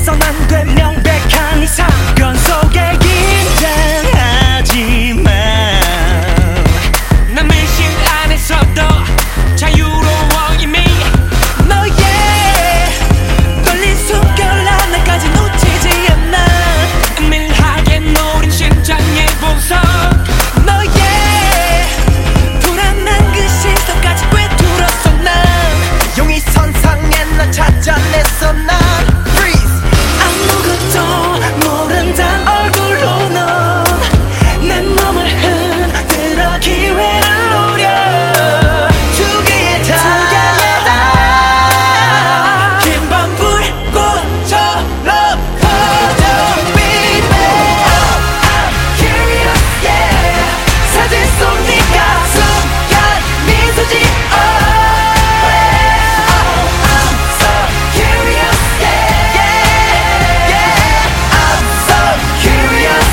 해선 안 돼 명백한 사건 속에 긴장하지만 난 밀실 안에서도 자유로워 이미 너의 떨린 숨결 하나까지 놓치지 않아 은밀하게 노린 심장의 보석 너의 불안한 그 시선까지 꿰뚫었어 난 용의 선상에 널 찾아냈어 난 Freeze 아무것도 모른단 얼굴로 넌 내 몸을 흔들어 기회를 노려 두 개의 다 긴 밤 불꽃처럼 퍼져 baby I'm curious yeah 사진 속 네가 순간 미소지 I'm so curious yeah I'm so curious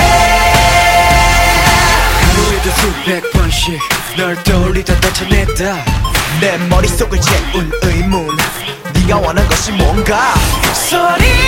yeah 하루에도 수백 번씩 널 떠올리다 쫓아냈다 내 머릿속을 채운 의문 네가 원한 것이 뭔가 소리